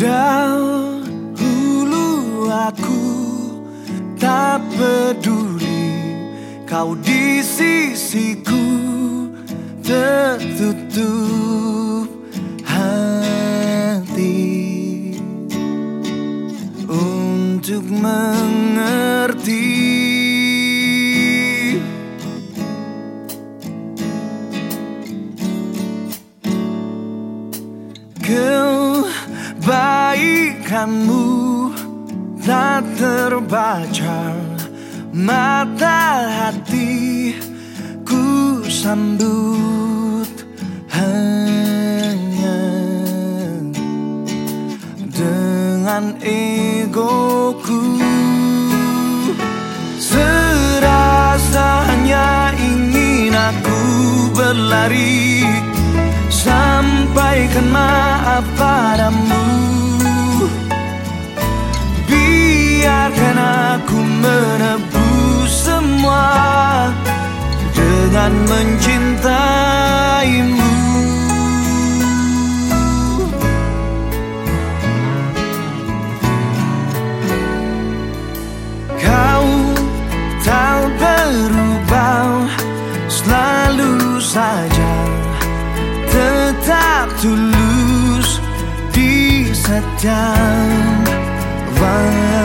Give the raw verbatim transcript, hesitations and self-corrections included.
Dahulu aku tak peduli, kau di sisiku tertutup hati untuk mengerti. Kebaikanmu tak terbaca, mata hatiku sambut hanya dengan egoku. Serasanya ingin aku berlari, sampaikan maaf padamu. Biarkan aku menebus semua dengan mencintaimu. Kau tak berubah, selalu saja tetap tulus di setiap waktu.